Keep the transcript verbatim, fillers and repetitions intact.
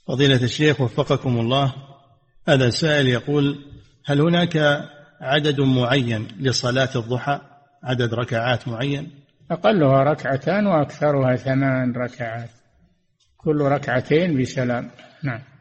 فضيلة الشيخ وفقكم الله، هذا سائل يقول: هل هناك عدد معين لصلاة الضحى، عدد ركعات معين؟ أقلها ركعتان وأكثرها ثمان ركعات، كل ركعتين بسلام. نعم.